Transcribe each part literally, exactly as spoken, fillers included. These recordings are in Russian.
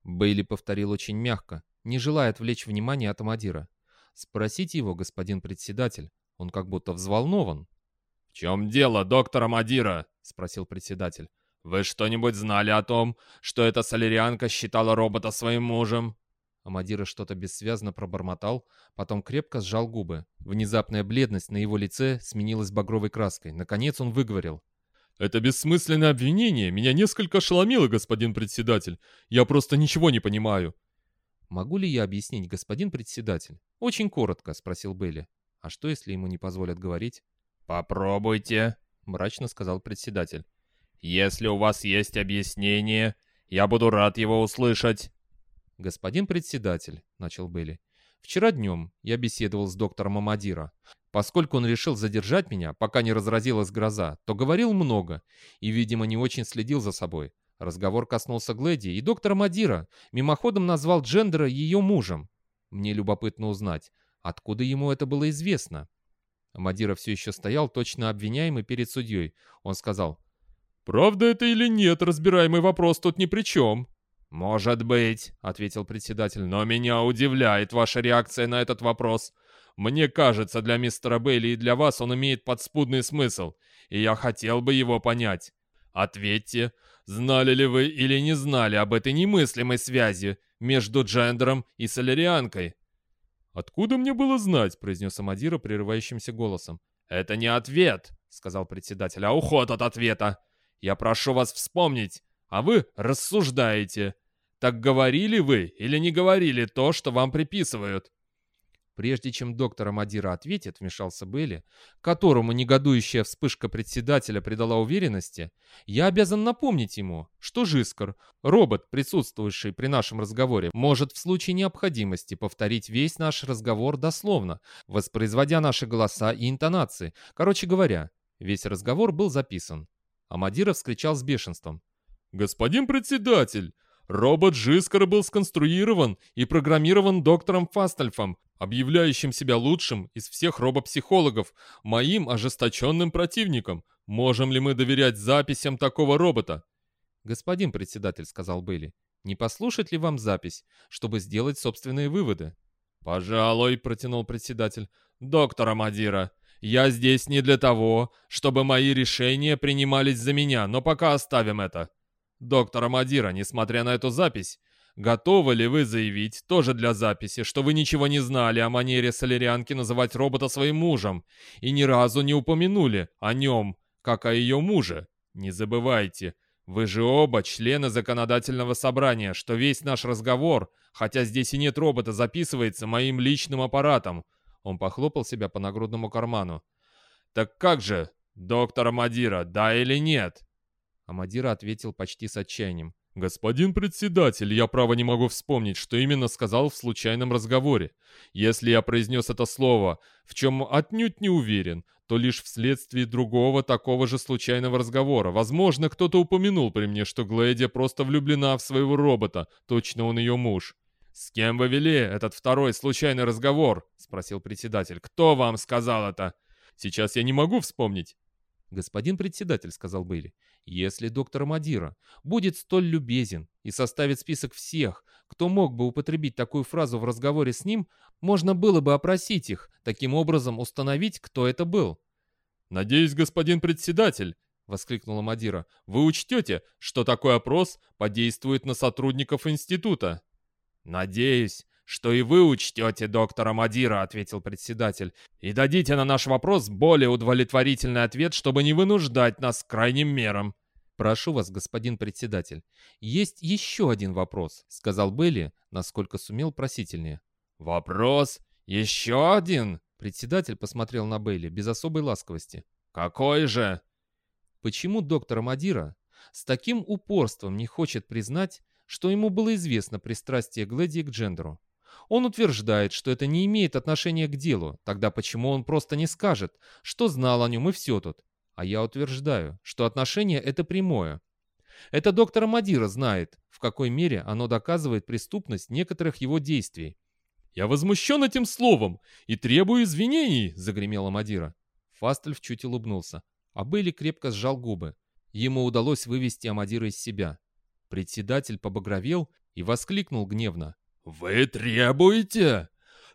Бейли повторил очень мягко, не желая отвлечь внимание от Амадира. «Спросите его, господин председатель, он как будто взволнован». «В чем дело, доктор Амадира?» — спросил председатель. «Вы что-нибудь знали о том, что эта солярианка считала робота своим мужем?» Амадира что-то бессвязно пробормотал, потом крепко сжал губы. Внезапная бледность на его лице сменилась багровой краской. Наконец он выговорил. «Это бессмысленное обвинение меня несколько ошеломило, господин председатель. Я просто ничего не понимаю». «Могу ли я объяснить, господин председатель?» «Очень коротко», — спросил Бейли. «А что, если ему не позволят говорить?» «Попробуйте», — мрачно сказал председатель. «Если у вас есть объяснение, я буду рад его услышать». «Господин председатель», — начал Бейли, — «вчера днем я беседовал с доктором Амадира. Поскольку он решил задержать меня, пока не разразилась гроза, то говорил много и, видимо, не очень следил за собой. Разговор коснулся Глэди, и доктор Амадира мимоходом назвал Джендера ее мужем. Мне любопытно узнать, откуда ему это было известно». Амадира все еще стоял, точно обвиняемый перед судьей. Он сказал: «Правда это или нет, разбираемый вопрос тут ни при чем». «Может быть», — ответил председатель, — «но меня удивляет ваша реакция на этот вопрос. Мне кажется, для мистера Бейли и для вас он имеет подспудный смысл, и я хотел бы его понять. Ответьте, знали ли вы или не знали об этой немыслимой связи между Джендером и Солярианкой?» «Откуда мне было знать?» — произнес Амадира прерывающимся голосом. «Это не ответ», — сказал председатель, — «а уход от ответа. Я прошу вас вспомнить, а вы рассуждаете. Так говорили вы или не говорили то, что вам приписывают?» Прежде чем доктор Амадира ответит, вмешался Бейли, которому негодующая вспышка председателя придала уверенности, я обязан напомнить ему, что Жискар, робот, присутствующий при нашем разговоре, может в случае необходимости повторить весь наш разговор дословно, воспроизводя наши голоса и интонации. Короче говоря, весь разговор был записан. Амадира вскричал с бешенством: «Господин председатель, робот Жискара был сконструирован и программирован доктором Фастальфом, объявляющим себя лучшим из всех робопсихологов, моим ожесточенным противником. Можем ли мы доверять записям такого робота?» «Господин председатель», — сказал Бейли, — «не послушать ли вам запись, чтобы сделать собственные выводы?» «Пожалуй», — протянул председатель, — «доктор Амадира, я здесь не для того, чтобы мои решения принимались за меня, но пока оставим это. Доктор Амадира, несмотря на эту запись, готовы ли вы заявить, тоже для записи, что вы ничего не знали о манере солярианки называть робота своим мужем и ни разу не упомянули о нем, как о ее муже? Не забывайте, вы же оба члены законодательного собрания, что весь наш разговор, хотя здесь и нет робота, записывается моим личным аппаратом». Он похлопал себя по нагрудному карману. «Так как же, доктор Амадира, да или нет?» Амадира ответил почти с отчаянием: «Господин председатель, я право не могу вспомнить, что именно сказал в случайном разговоре. Если я произнес это слово, в чем отнюдь не уверен, то лишь вследствие другого такого же случайного разговора. Возможно, кто-то упомянул при мне, что Глэдия просто влюблена в своего робота, точно он ее муж». «С кем вы вели этот второй случайный разговор?» — спросил председатель. «Кто вам сказал это?» «Сейчас я не могу вспомнить». «Господин председатель», — сказал Бейли, — «если доктор Амадира будет столь любезен и составит список всех, кто мог бы употребить такую фразу в разговоре с ним, можно было бы опросить их, таким образом установить, кто это был». «Надеюсь, господин председатель», — воскликнула Амадира, — «вы учтете, что такой опрос подействует на сотрудников института». «Надеюсь, что и вы учтете, доктор Амадира», — ответил председатель, «и дадите на наш вопрос более удовлетворительный ответ, чтобы не вынуждать нас к крайним мерам». «Прошу вас, господин председатель, есть еще один вопрос», — сказал Бейли, насколько сумел просительнее. «Вопрос? Еще один?» Председатель посмотрел на Бейли без особой ласковости. «Какой же?» «Почему доктор Амадира с таким упорством не хочет признать, что ему было известно пристрастие Глэдии к Джендеру? Он утверждает, что это не имеет отношения к делу. Тогда почему он просто не скажет, что знал о нем и все тут? А я утверждаю, что отношение это прямое. Это доктор Амадира знает, в какой мере оно доказывает преступность некоторых его действий». «Я возмущен этим словом и требую извинений», — загремел Амадира. Фастельф чуть улыбнулся, а Бейли крепко сжал губы. Ему удалось вывести Амадира из себя. Председатель побагровел и воскликнул гневно. «Вы требуете?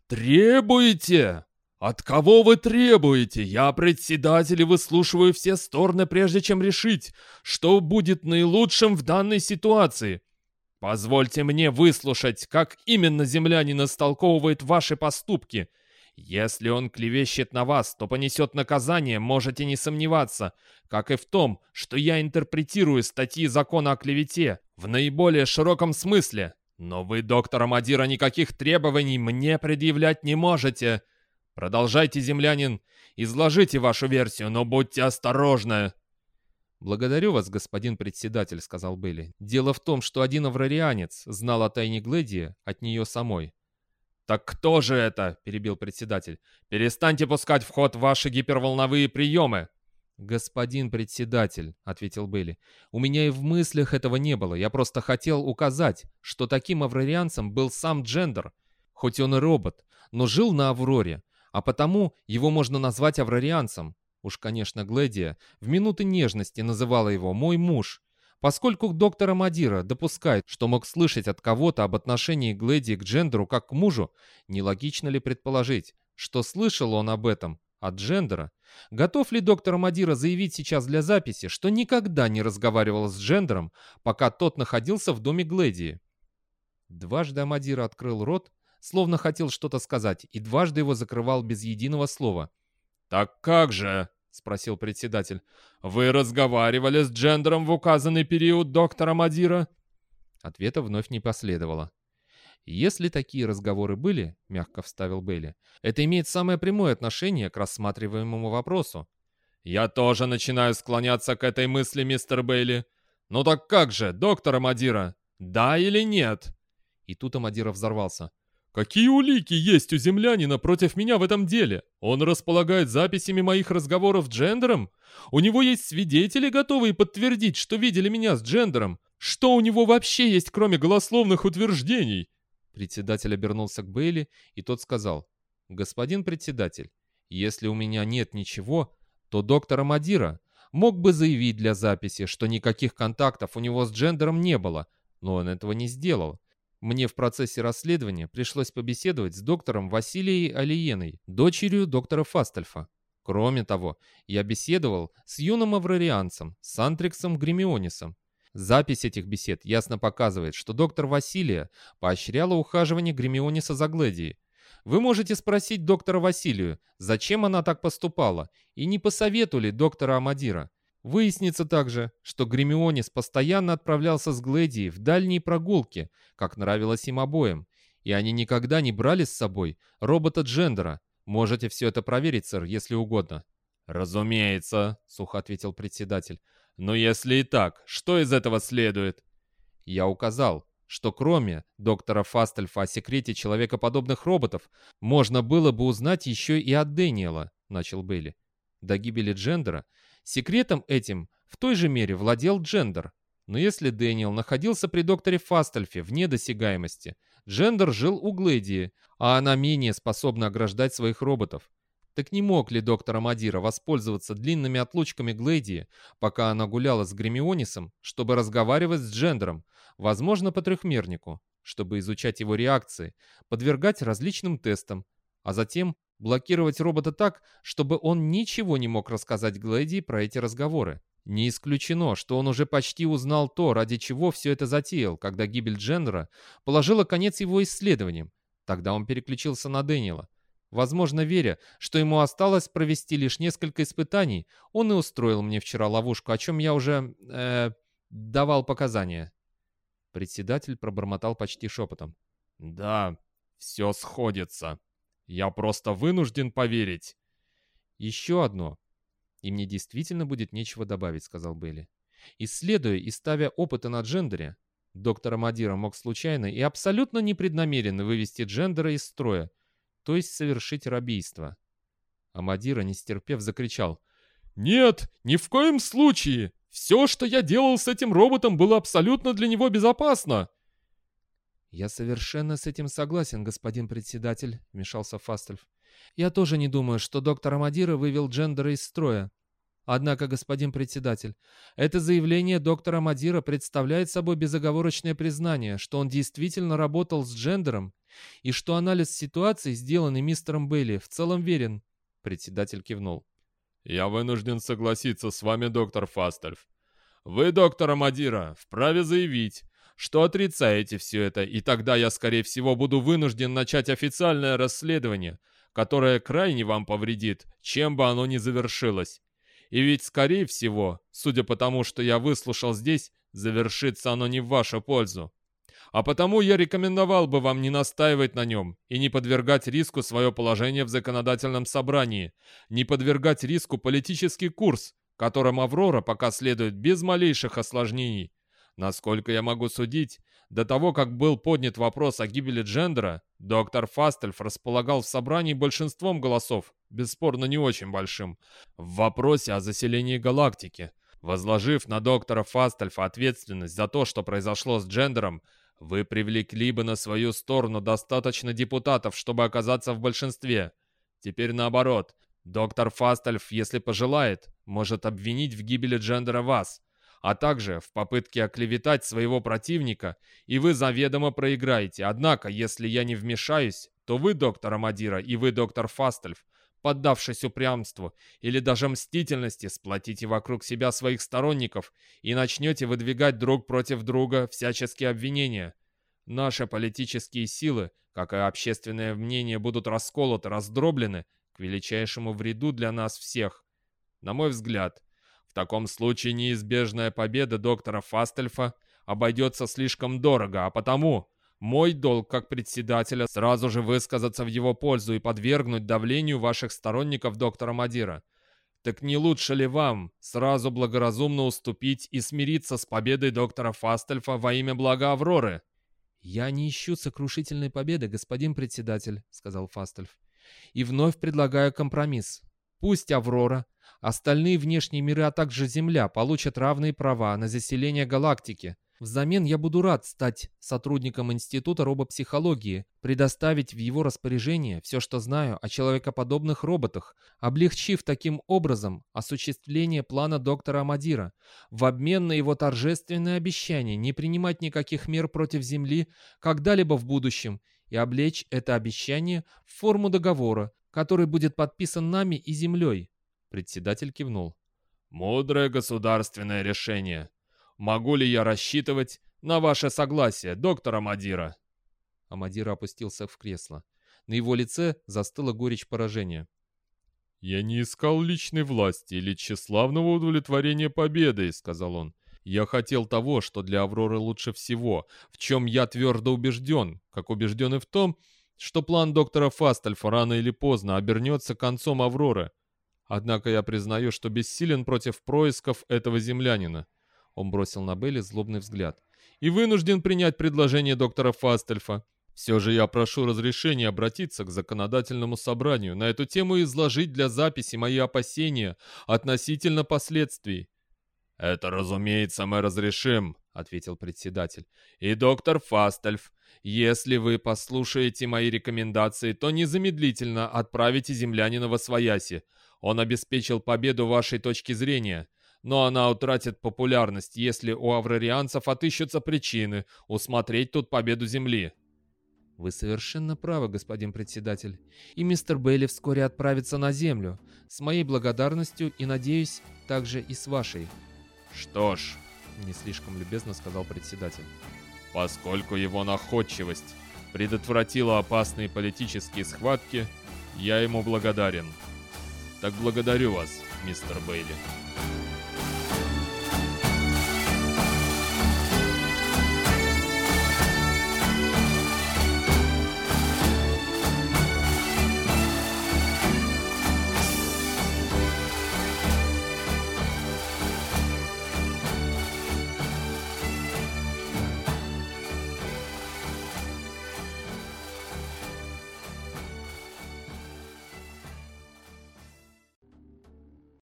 Требуете? От кого вы требуете? Я председатель и выслушиваю все стороны, прежде чем решить, что будет наилучшим в данной ситуации. Позвольте мне выслушать, как именно землянин истолковывает ваши поступки. Если он клевещет на вас, то понесет наказание, можете не сомневаться, как и в том, что я интерпретирую статьи закона о клевете в наиболее широком смысле. Но вы, доктор Амадира, никаких требований мне предъявлять не можете. Продолжайте, землянин, изложите вашу версию, но будьте осторожны». «Благодарю вас, господин председатель», — сказал Бейли. «Дело в том, что один аврарианец знал о тайне Гледии от нее самой». «Так кто же это?» — перебил председатель. «Перестаньте пускать в ход ваши гиперволновые приемы!» «Господин председатель», — ответил Бейли, — «у меня и в мыслях этого не было. Я просто хотел указать, что таким аврарианцем был сам Джендер. Хоть он и робот, но жил на Авроре, а потому его можно назвать аврарианцем. Уж, конечно, Гледия в минуты нежности называла его «мой муж». Поскольку доктор Амадира допускает, что мог слышать от кого-то об отношении Гледии к Джендеру как к мужу, нелогично ли предположить, что слышал он об этом от Джендера? Готов ли доктор Амадира заявить сейчас для записи, что никогда не разговаривал с Джендером, пока тот находился в доме Гледии? Дважды Амадира открыл рот, словно хотел что-то сказать, и дважды его закрывал без единого слова. «Так как же?» — спросил председатель. «Вы разговаривали с Джендером в указанный период, доктор Амадира?» Ответа вновь не последовало. «Если такие разговоры были, — мягко вставил Бейли, — это имеет самое прямое отношение к рассматриваемому вопросу». «Я тоже начинаю склоняться к этой мысли, мистер Бейли. Ну так как же, доктор Амадира? Да или нет?» И тут Амадира взорвался. «Какие улики есть у землянина против меня в этом деле? Он располагает записями моих разговоров с Джендером? У него есть свидетели, готовые подтвердить, что видели меня с Джендером? Что у него вообще есть, кроме голословных утверждений?» Председатель обернулся к Бейли, и тот сказал: «Господин председатель, если у меня нет ничего, то доктор Амадира мог бы заявить для записи, что никаких контактов у него с Джендером не было, но он этого не сделал. Мне в процессе расследования пришлось побеседовать с доктором Василией Алиеной, дочерью доктора Фастальфа. Кроме того, я беседовал с юным аврарианцем, Сантриксом Гремионисом. Запись этих бесед ясно показывает, что доктор Василия поощряла ухаживание Гремиониса за Гледией. Вы можете спросить доктора Василию, зачем она так поступала, и не посоветовали доктора Амадира. Выяснится также, что Гремионис постоянно отправлялся с Гледией в дальние прогулки, как нравилось им обоим, и они никогда не брали с собой робота Джендера. Можете все это проверить, сэр, если угодно». «Разумеется», — сухо ответил председатель. «Но если и так, что из этого следует?» «Я указал, что кроме доктора Фастальфа о секрете человекоподобных роботов, можно было бы узнать еще и от Дэниела», — начал Бейли. «До гибели Джендера секретом этим в той же мере владел Джендер. Но если Дэниел находился при докторе Фастальфе вне досягаемости, Джендер жил у Гледии, а она менее способна ограждать своих роботов. Так не мог ли доктор Амадира воспользоваться длинными отлучками Гледии, пока она гуляла с Гремионисом, чтобы разговаривать с Джендером, возможно, по трехмернику, чтобы изучать его реакции, подвергать различным тестам, а затем блокировать робота так, чтобы он ничего не мог рассказать Гледии про эти разговоры? Не исключено, что он уже почти узнал то, ради чего все это затеял, когда гибель Джендера положила конец его исследованиям. Тогда он переключился на Дэниела. Возможно, веря, что ему осталось провести лишь несколько испытаний, он и устроил мне вчера ловушку, о чем я уже... Э, давал показания». Председатель пробормотал почти шепотом. «Да, все сходится. Я просто вынужден поверить». «Еще одно. И мне действительно будет нечего добавить», — сказал Бейли. «Исследуя и ставя опыты на Джендере, доктор Амадира мог случайно и абсолютно непреднамеренно вывести Джендера из строя, то есть совершить рабийство». Амадира, не стерпев, закричал: «Нет, ни в коем случае! Все, что я делал с этим роботом, было абсолютно для него безопасно!» «Я совершенно с этим согласен, господин председатель», — вмешался Фастальф. «Я тоже не думаю, что доктор Амадира вывел Джендера из строя. Однако, господин председатель, это заявление доктора Мадира представляет собой безоговорочное признание, что он действительно работал с Джендером и что анализ ситуации, сделанный мистером Бейли, в целом верен. Председатель кивнул. «Я вынужден согласиться с вами, доктор Фастельф. Вы, доктор Мадира, вправе заявить, что отрицаете все это, и тогда я, скорее всего, буду вынужден начать официальное расследование, которое крайне вам повредит, чем бы оно ни завершилось. И ведь, скорее всего, судя по тому, что я выслушал здесь, завершится оно не в вашу пользу. А потому я рекомендовал бы вам не настаивать на нем и не подвергать риску свое положение в законодательном собрании, не подвергать риску политический курс, которым Аврора пока следует без малейших осложнений. Насколько я могу судить, до того, как был поднят вопрос о гибели Джендера, доктор Фастельф располагал в собрании большинством голосов, бесспорно не очень большим, в вопросе о заселении галактики. Возложив на доктора Фастельфа ответственность за то, что произошло с Джендером, вы привлекли бы на свою сторону достаточно депутатов, чтобы оказаться в большинстве. Теперь наоборот, доктор Фастельф, если пожелает, может обвинить в гибели Джендера вас, а также в попытке оклеветать своего противника, и вы заведомо проиграете. Однако, если я не вмешаюсь, то вы, доктор Мадира, и вы, доктор Фастельф, поддавшись упрямству или даже мстительности, сплотите вокруг себя своих сторонников и начнете выдвигать друг против друга всяческие обвинения. Наши политические силы, как и общественное мнение, будут расколоты, раздроблены к величайшему вреду для нас всех. На мой взгляд, в таком случае неизбежная победа доктора Фастельфа обойдется слишком дорого, а потому мой долг как председателя сразу же высказаться в его пользу и подвергнуть давлению ваших сторонников доктора Мадира. Так не лучше ли вам сразу благоразумно уступить и смириться с победой доктора Фастельфа во имя блага Авроры? «Я не ищу сокрушительной победы, господин председатель», — сказал Фастельф, — «и вновь предлагаю компромисс. Пусть Аврора, остальные внешние миры, а также Земля получат равные права на заселение галактики. Взамен я буду рад стать сотрудником Института робопсихологии, предоставить в его распоряжение все, что знаю о человекоподобных роботах, облегчив таким образом осуществление плана доктора Мадира, в обмен на его торжественное обещание не принимать никаких мер против Земли когда-либо в будущем и облечь это обещание в форму договора, который будет подписан нами и Землей». Председатель кивнул. «Мудрое государственное решение. Могу ли я рассчитывать на ваше согласие, доктор Мадира?» Мадира опустился в кресло. На его лице застыла горечь поражения. «Я не искал личной власти или тщеславного удовлетворения победой», — сказал он. «Я хотел того, что для Авроры лучше всего, в чем я твердо убежден, как убежден и в том, что план доктора Фастельфа рано или поздно обернется концом Авроры. Однако я признаю, что бессилен против происков этого землянина». Он бросил на Белли злобный взгляд. «И вынужден принять предложение доктора Фастельфа. Все же я прошу разрешения обратиться к законодательному собранию на эту тему и изложить для записи мои опасения относительно последствий». «Это, разумеется, мы разрешим», — ответил председатель. «И доктор Фастельф, если вы послушаете мои рекомендации, то незамедлительно отправите землянина восвояси. Он обеспечил победу вашей точки зрения. Но она утратит популярность, если у аврорианцев отыщутся причины усмотреть тут победу Земли». «Вы совершенно правы, господин председатель. И мистер Бейли вскоре отправится на Землю. С моей благодарностью и, надеюсь, также и с вашей». «Что ж», — не слишком любезно сказал председатель, «поскольку его находчивость предотвратила опасные политические схватки, я ему благодарен. Так благодарю вас, мистер Бейли».